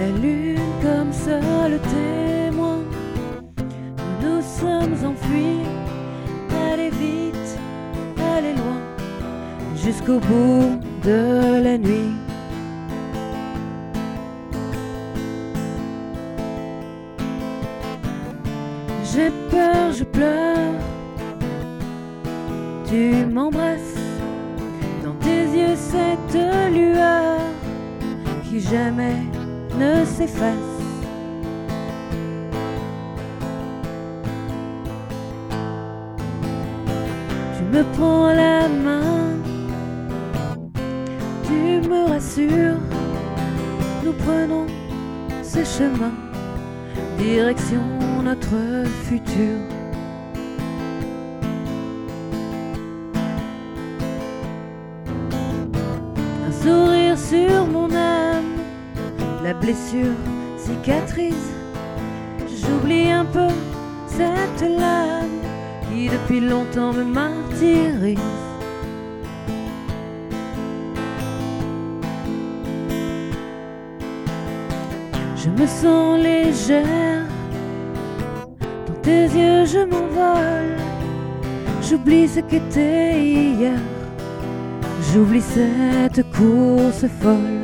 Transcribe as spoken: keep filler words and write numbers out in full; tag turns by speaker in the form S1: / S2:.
S1: la lune comme seul témoin. Nous nous sommes enfuis, allez vite, allez loin, jusqu'au bout de la nuit. J'ai peur, je pleure, tu m'embrasses, dans tes yeux cette lueur qui jamais ne s'efface. Tu me prends la main, tu me rassures, nous prenons ce chemin, direction notre futur. Un sourire sur mon âme, la blessure cicatrise. J'oublie un peu cette lame qui depuis longtemps me martyrise. Je me sens légère, dans tes yeux je m'envole. J'oublie ce qu'était hier, j'oublie cette course folle.